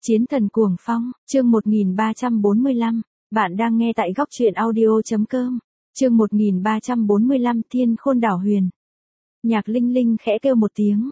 Chiến thần cuồng phong, chương 1345, bạn đang nghe tại góc truyện audio.com, chương 1345 Thiên Khôn Đảo Huyền. Nhạc Linh Linh khẽ kêu một tiếng,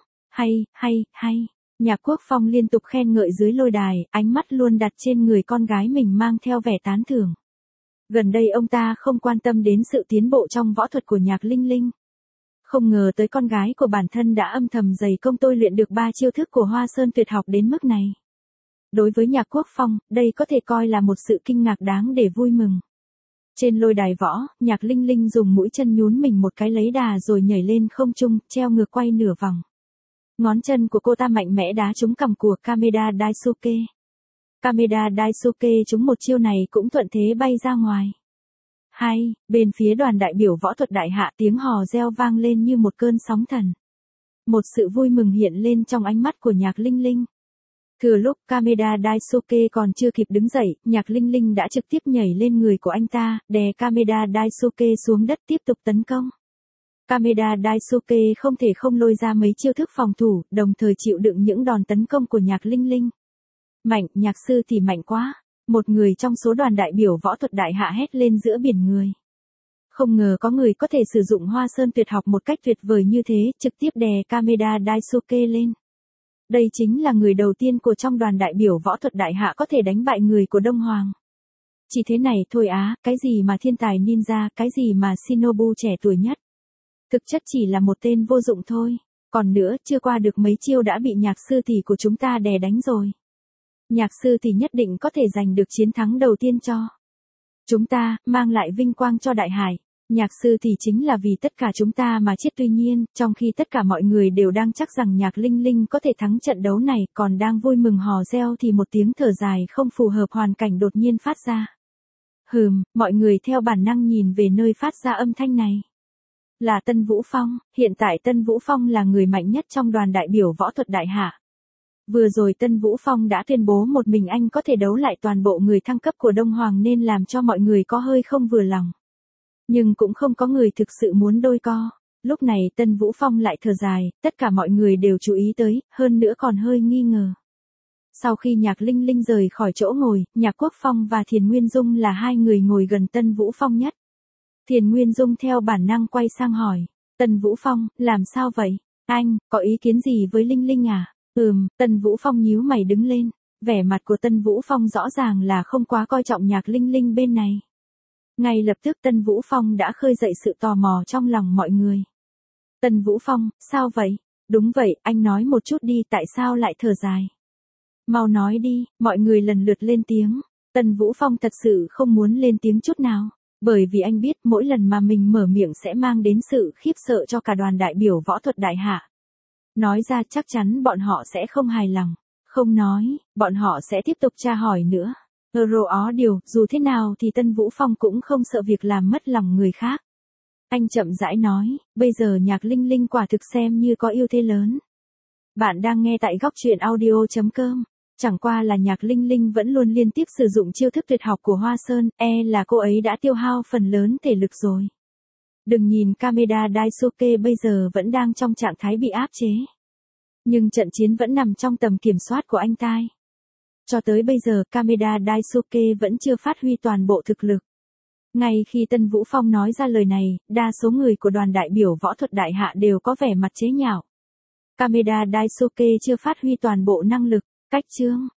hay. Nhạc Quốc Phong liên tục khen ngợi dưới lôi đài, ánh mắt luôn đặt trên người con gái mình mang theo vẻ tán thưởng. Gần đây ông ta không quan tâm đến sự tiến bộ trong võ thuật của Nhạc Linh Linh. Không ngờ tới con gái của bản thân đã âm thầm dày công tôi luyện được 3 chiêu thức của Hoa Sơn tuyệt học đến mức này. Đối với Nhạc Quốc Phong, đây có thể coi là một sự kinh ngạc đáng để vui mừng. Trên lôi đài võ, Nhạc Linh Linh dùng mũi chân nhún mình một cái lấy đà rồi nhảy lên không trung, treo ngược quay nửa vòng. Ngón chân của cô ta mạnh mẽ đá trúng cằm của Kameda Daisuke. Kameda Daisuke trúng một chiêu này cũng thuận thế bay ra ngoài. Hay, bên phía đoàn đại biểu võ thuật đại hạ tiếng hò reo vang lên như một cơn sóng thần. Một sự vui mừng hiện lên trong ánh mắt của Nhạc Linh Linh. Thừa lúc Kameda Daisuke còn chưa kịp đứng dậy, Nhạc Linh Linh đã trực tiếp nhảy lên người của anh ta, đè Kameda Daisuke xuống đất tiếp tục tấn công. Kameda Daisuke không thể không lôi ra mấy chiêu thức phòng thủ, đồng thời chịu đựng những đòn tấn công của Nhạc Linh Linh. Mạnh, nhạc sư thì mạnh quá. Một người trong số đoàn đại biểu võ thuật đại hạ hét lên giữa biển người. Không ngờ có người có thể sử dụng Hoa Sơn tuyệt học một cách tuyệt vời như thế, trực tiếp đè Kameda Daisuke lên. Đây chính là người đầu tiên của trong đoàn đại biểu võ thuật đại hạ có thể đánh bại người của Đông Hoàng. Chỉ thế này thôi á, cái gì mà thiên tài ninja, cái gì mà shinobu trẻ tuổi nhất. Thực chất chỉ là một tên vô dụng thôi. Còn nữa, chưa qua được mấy chiêu đã bị nhạc sư tỷ của chúng ta đè đánh rồi. Nhạc sư tỷ nhất định có thể giành được chiến thắng đầu tiên cho chúng ta, mang lại vinh quang cho đại hải. Nhạc sư tỷ chính là vì tất cả chúng ta mà chết. Tuy nhiên, trong khi tất cả mọi người đều đang chắc rằng Nhạc Linh Linh có thể thắng trận đấu này, còn đang vui mừng hò reo thì một tiếng thở dài không phù hợp hoàn cảnh đột nhiên phát ra. Mọi người theo bản năng nhìn về nơi phát ra âm thanh này. Là Tân Vũ Phong, hiện tại Tân Vũ Phong là người mạnh nhất trong đoàn đại biểu võ thuật đại hạ. Vừa rồi Tân Vũ Phong đã tuyên bố một mình anh có thể đấu lại toàn bộ người thăng cấp của Đông Hoàng nên làm cho mọi người có hơi không vừa lòng. Nhưng cũng không có người thực sự muốn đôi co. Lúc này Tân Vũ Phong lại thở dài, tất cả mọi người đều chú ý tới, hơn nữa còn hơi nghi ngờ. Sau khi Nhạc Linh Linh rời khỏi chỗ ngồi, Nhạc Quốc Phong và Thiền Nguyên Dung là hai người ngồi gần Tân Vũ Phong nhất. Thiền Nguyên Dung theo bản năng quay sang hỏi, Tân Vũ Phong, làm sao vậy? Anh, có ý kiến gì với Linh Linh à? Tân Vũ Phong nhíu mày đứng lên, vẻ mặt của Tân Vũ Phong rõ ràng là không quá coi trọng Nhạc Linh Linh bên này. Ngay lập tức Tân Vũ Phong đã khơi dậy sự tò mò trong lòng mọi người. Tân Vũ Phong, sao vậy? Đúng vậy, anh nói một chút đi, tại sao lại thở dài? Mau nói đi, mọi người lần lượt lên tiếng. Tân Vũ Phong thật sự không muốn lên tiếng chút nào, bởi vì anh biết mỗi lần mà mình mở miệng sẽ mang đến sự khiếp sợ cho cả đoàn đại biểu võ thuật đại hạ. Nói ra chắc chắn bọn họ sẽ không hài lòng, không nói, bọn họ sẽ tiếp tục tra hỏi nữa. Điều, dù thế nào thì Tân Vũ Phong cũng không sợ việc làm mất lòng người khác. Anh chậm rãi nói, bây giờ Nhạc Linh Linh quả thực xem như có ưu thế lớn. Bạn đang nghe tại góc truyện audio.com, chẳng qua là Nhạc Linh Linh vẫn luôn liên tiếp sử dụng chiêu thức tuyệt học của Hoa Sơn, là cô ấy đã tiêu hao phần lớn thể lực rồi. Đừng nhìn Kameda Daisuke bây giờ vẫn đang trong trạng thái bị áp chế. Nhưng trận chiến vẫn nằm trong tầm kiểm soát của anh ta. Cho tới bây giờ Kameda Daisuke vẫn chưa phát huy toàn bộ thực lực. Ngay khi Tân Vũ Phong nói ra lời này, đa số người của đoàn đại biểu võ thuật đại hạ đều có vẻ mặt chế nhạo. Kameda Daisuke chưa phát huy toàn bộ năng lực, cách chương,